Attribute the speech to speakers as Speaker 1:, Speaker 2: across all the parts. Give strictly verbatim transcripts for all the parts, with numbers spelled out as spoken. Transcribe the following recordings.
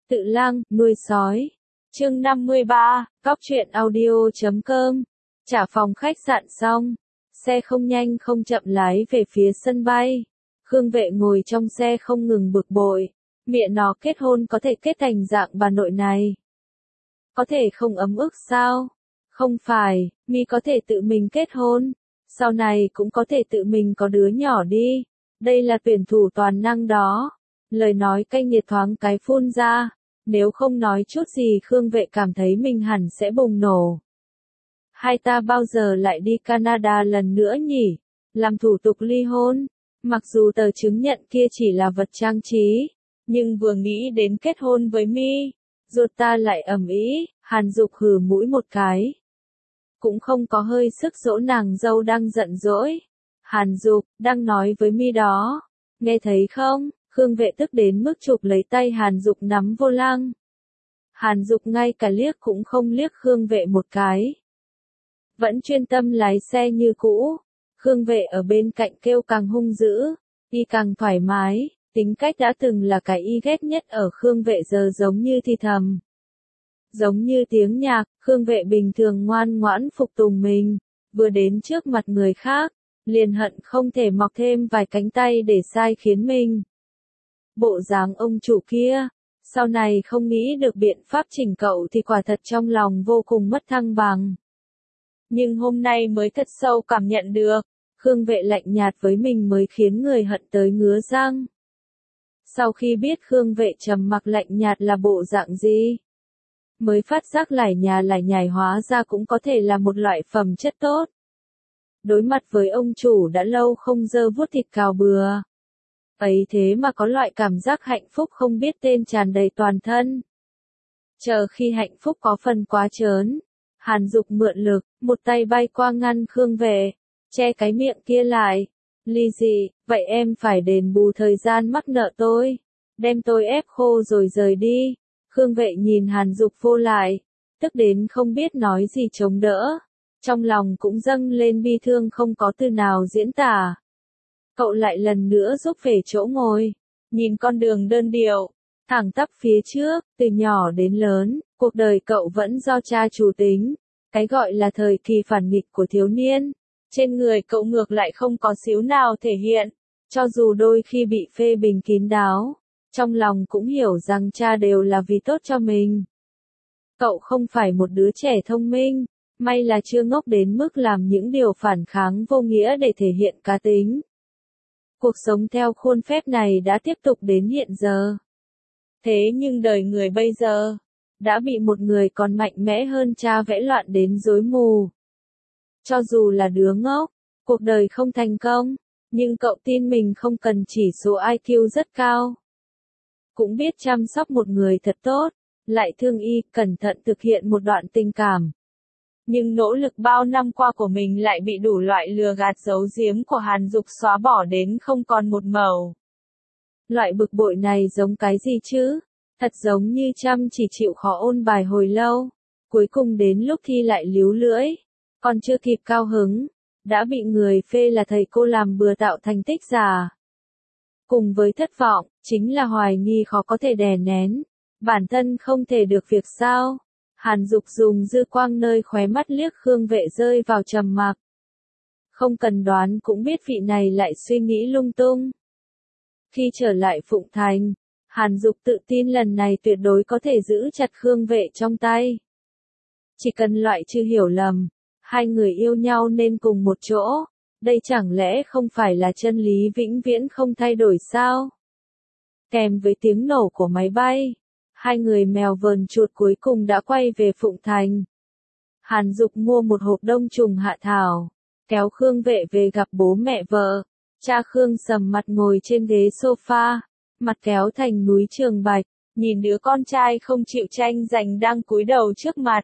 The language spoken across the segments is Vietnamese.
Speaker 1: Tự lang, nuôi sói. Chương năm mươi ba, cóc truyện audio chấm com. Trả phòng khách sạn xong, xe không nhanh không chậm lái về phía sân bay. Khương Vệ ngồi trong xe không ngừng bực bội, mẹ nó kết hôn có thể kết thành dạng bà nội này. Có thể không ấm ức sao? Không phải, mi có thể tự mình kết hôn, sau này cũng có thể tự mình có đứa nhỏ đi. Đây là tuyển thủ toàn năng đó. Lời nói cay nghiệt thoáng cái phun ra, nếu không nói chút gì Khương Vệ cảm thấy mình hẳn sẽ bùng nổ. Hai ta bao giờ lại đi Canada lần nữa nhỉ? Làm thủ tục ly hôn. Mặc dù tờ chứng nhận kia chỉ là vật trang trí, nhưng vừa nghĩ đến kết hôn với mi, ruột ta lại ầm ĩ. Hàn Dục hừ mũi một cái, cũng không có hơi sức dỗ nàng dâu đang giận dỗi. Hàn Dục, đang nói với mi đó, nghe thấy không? Khương Vệ tức đến mức chụp lấy tay Hàn Dục nắm vô lăng. Hàn Dục ngay cả liếc cũng không liếc Khương Vệ một cái, vẫn chuyên tâm lái xe như cũ. Khương Vệ ở bên cạnh kêu càng hung dữ, y càng thoải mái. Tính cách đã từng là cái y ghét nhất ở Khương Vệ giờ giống như thì thầm, giống như tiếng nhạc. Khương Vệ bình thường ngoan ngoãn phục tùng mình, vừa đến trước mặt người khác, liền hận không thể mọc thêm vài cánh tay để sai khiến mình. Bộ dáng ông chủ kia, sau này không nghĩ được biện pháp chỉnh cậu thì quả thật trong lòng vô cùng mất thăng bằng. Nhưng hôm nay mới thật sâu cảm nhận được, Khương Vệ lạnh nhạt với mình mới khiến người hận tới ngứa răng. Sau khi biết Khương Vệ trầm mặc lạnh nhạt là bộ dạng gì, mới phát giác lải nhà lải nhải hóa ra cũng có thể là một loại phẩm chất tốt. Đối mặt với ông chủ đã lâu không dơ vuốt thịt cào bừa, ấy thế mà có loại cảm giác hạnh phúc không biết tên tràn đầy toàn thân. Chờ khi hạnh phúc có phần quá trớn, Hàn Dục mượn lực, một tay bay qua ngăn Khương Vệ, che cái miệng kia lại. Ly dị, vậy em phải đền bù thời gian mắc nợ tôi, đem tôi ép khô rồi rời đi. Khương Vệ nhìn Hàn Dục vô lại, tức đến không biết nói gì chống đỡ, trong lòng cũng dâng lên bi thương không có từ nào diễn tả. Cậu lại lần nữa rút về chỗ ngồi, nhìn con đường đơn điệu, thẳng tắp phía trước. Từ nhỏ đến lớn, cuộc đời cậu vẫn do cha chủ tính. Cái gọi là thời kỳ phản nghịch của thiếu niên, trên người cậu ngược lại không có xíu nào thể hiện. Cho dù đôi khi bị phê bình kín đáo, trong lòng cũng hiểu rằng cha đều là vì tốt cho mình. Cậu không phải một đứa trẻ thông minh, may là chưa ngốc đến mức làm những điều phản kháng vô nghĩa để thể hiện cá tính. Cuộc sống theo khuôn phép này đã tiếp tục đến hiện giờ. Thế nhưng đời người bây giờ, đã bị một người còn mạnh mẽ hơn cha vẽ loạn đến rối mù. Cho dù là đứa ngốc, cuộc đời không thành công, nhưng cậu tin mình không cần chỉ số i kiu rất cao, cũng biết chăm sóc một người thật tốt, lại thương y, cẩn thận thực hiện một đoạn tình cảm. Nhưng nỗ lực bao năm qua của mình lại bị đủ loại lừa gạt giấu giếm của Hàn Dục xóa bỏ đến không còn một mẩu. Loại bực bội này giống cái gì chứ? Thật giống như chăm chỉ chịu khó ôn bài hồi lâu, cuối cùng đến lúc thi lại líu lưỡi, còn chưa kịp cao hứng, đã bị người phê là thầy cô làm bừa tạo thành tích giả. Cùng với thất vọng, chính là hoài nghi khó có thể đè nén, bản thân không thể được việc sao. Hàn Dục dùng dư quang nơi khóe mắt liếc Khương Vệ rơi vào trầm mặc. Không cần đoán cũng biết vị này lại suy nghĩ lung tung. Khi trở lại Phụng Thành, Hàn Dục tự tin lần này tuyệt đối có thể giữ chặt Khương Vệ trong tay. Chỉ cần loại trừ hiểu lầm, hai người yêu nhau nên cùng một chỗ, đây chẳng lẽ không phải là chân lý vĩnh viễn không thay đổi sao? Kèm với tiếng nổ của máy bay, hai người mèo vờn chuột cuối cùng đã quay về Phụng Thành. Hàn Dục mua một hộp đông trùng hạ thảo, kéo Khương Vệ về gặp bố mẹ vợ. Cha Khương sầm mặt ngồi trên ghế sofa, mặt kéo thành núi trường bạch, nhìn đứa con trai không chịu tranh giành đang cúi đầu trước mặt.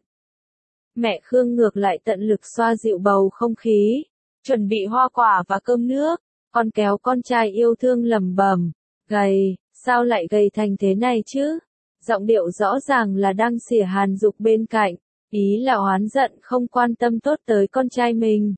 Speaker 1: Mẹ Khương ngược lại tận lực xoa dịu bầu không khí, chuẩn bị hoa quả và cơm nước, còn kéo con trai yêu thương lẩm bẩm, gầy, sao lại gầy thành thế này chứ? Giọng điệu rõ ràng là đang xỉa Hàn Dục bên cạnh, ý là oán giận không quan tâm tốt tới con trai mình.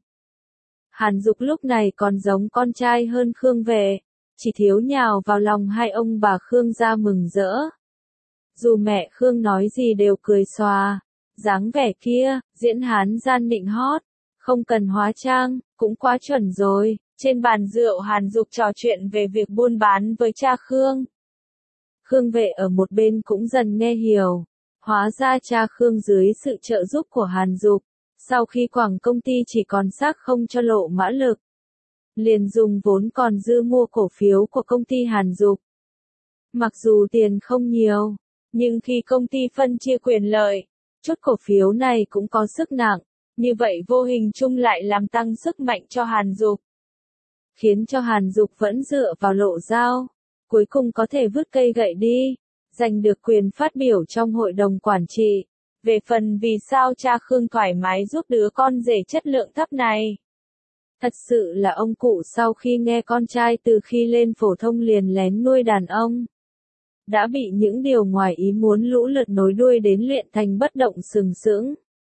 Speaker 1: Hàn Dục lúc này còn giống con trai hơn Khương Vệ, chỉ thiếu nhào vào lòng hai ông bà Khương ra mừng rỡ. Dù mẹ Khương nói gì đều cười xòa. Dáng vẻ kia, diễn hán gian nịnh hót, không cần hóa trang, cũng quá chuẩn rồi. Trên bàn rượu Hàn Dục trò chuyện về việc buôn bán với cha Khương. Khương Vệ ở một bên cũng dần nghe hiểu. Hóa ra cha Khương dưới sự trợ giúp của Hàn Dục, sau khi quảng công ty chỉ còn xác không cho Lộ Mã Lực, liền dùng vốn còn dư mua cổ phiếu của công ty Hàn Dục. Mặc dù tiền không nhiều, nhưng khi công ty phân chia quyền lợi, chút cổ phiếu này cũng có sức nặng, như vậy vô hình chung lại làm tăng sức mạnh cho Hàn Dục, khiến cho Hàn Dục vẫn dựa vào Lộ Giao, cuối cùng có thể vứt cây gậy đi, giành được quyền phát biểu trong hội đồng quản trị. Về phần vì sao cha Khương thoải mái giúp đứa con rể chất lượng thấp này, thật sự là ông cụ sau khi nghe con trai từ khi lên phổ thông liền lén nuôi đàn ông, đã bị những điều ngoài ý muốn lũ lượt nối đuôi đến luyện thành bất động sừng sững,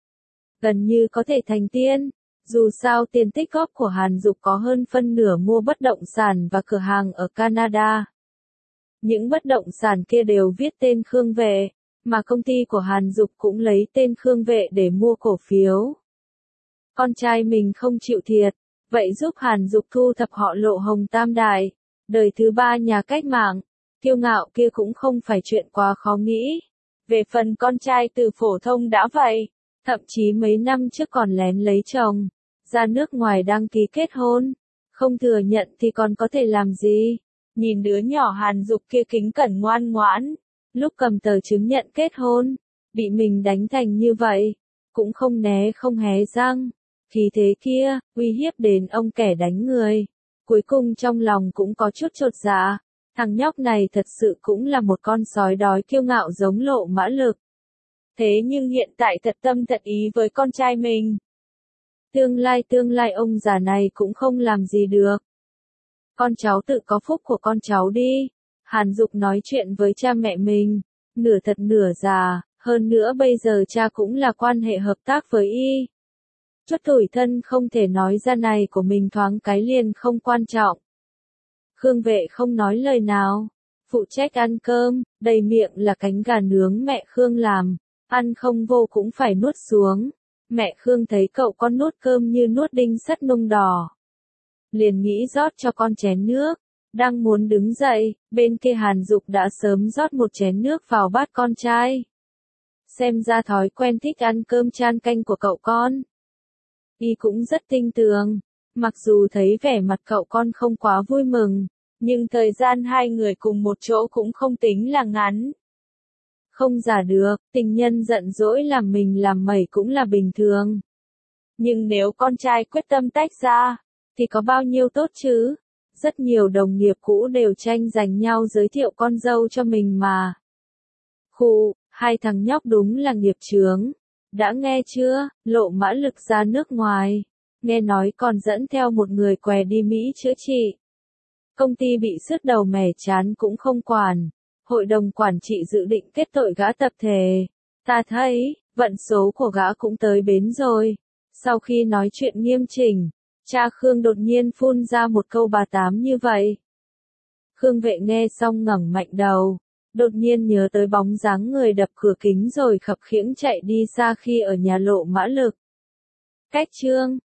Speaker 1: gần như có thể thành tiên. Dù sao tiền tích góp của Hàn Dục có hơn phân nửa mua bất động sản và cửa hàng ở Canada. Những bất động sản kia đều viết tên Khương Vệ, mà công ty của Hàn Dục cũng lấy tên Khương Vệ để mua cổ phiếu. Con trai mình không chịu thiệt, vậy giúp Hàn Dục thu thập họ Lộ Hồng tam đại, đời thứ ba nhà cách mạng, kiêu ngạo kia cũng không phải chuyện quá khó nghĩ. Về phần con trai từ phổ thông đã vậy, thậm chí mấy năm trước còn lén lấy chồng, ra nước ngoài đăng ký kết hôn, không thừa nhận thì còn có thể làm gì. Nhìn đứa nhỏ Hàn Dục kia kính cẩn ngoan ngoãn, lúc cầm tờ chứng nhận kết hôn, bị mình đánh thành như vậy, cũng không né không hé răng, khí thế kia, uy hiếp đến ông kẻ đánh người. Cuối cùng trong lòng cũng có chút chột dạ, thằng nhóc này thật sự cũng là một con sói đói kiêu ngạo giống Lộ Mã Lực. Thế nhưng hiện tại thật tâm thật ý với con trai mình. Tương lai tương lai ông già này cũng không làm gì được. Con cháu tự có phúc của con cháu đi. Hàn Dục nói chuyện với cha mẹ mình, nửa thật nửa giả, hơn nữa bây giờ cha cũng là quan hệ hợp tác với y. Chút tủi thân không thể nói ra này của mình thoáng cái liền không quan trọng. Khương Vệ không nói lời nào, phụ trách ăn cơm, đầy miệng là cánh gà nướng mẹ Khương làm, ăn không vô cũng phải nuốt xuống. Mẹ Khương thấy cậu con nuốt cơm như nuốt đinh sắt nung đỏ, liền nghĩ rót cho con chén nước, đang muốn đứng dậy, bên kia Hàn Dục đã sớm rót một chén nước vào bát con trai. Xem ra thói quen thích ăn cơm chan canh của cậu con, y cũng rất tinh tường. Mặc dù thấy vẻ mặt cậu con không quá vui mừng, nhưng thời gian hai người cùng một chỗ cũng không tính là ngắn. Không giả được, tình nhân giận dỗi làm mình làm mẩy cũng là bình thường. Nhưng nếu con trai quyết tâm tách ra, thì có bao nhiêu tốt chứ? Rất nhiều đồng nghiệp cũ đều tranh giành nhau giới thiệu con dâu cho mình mà. Khụ, hai thằng nhóc đúng là nghiệp chướng. Đã nghe chưa, Lộ Mã Lực ra nước ngoài. Nghe nói còn dẫn theo một người què đi Mỹ chữa trị. Công ty bị sứt đầu mẻ chán cũng không quản. Hội đồng quản trị dự định kết tội gã tập thể. Ta thấy, vận số của gã cũng tới bến rồi. Sau khi nói chuyện nghiêm chỉnh, cha Khương đột nhiên phun ra một câu bà tám như vậy. Khương Vệ nghe xong ngẩng mạnh đầu, đột nhiên nhớ tới bóng dáng người đập cửa kính rồi khập khiễng chạy đi xa khi ở nhà Lộ Mã Lực. Cách chương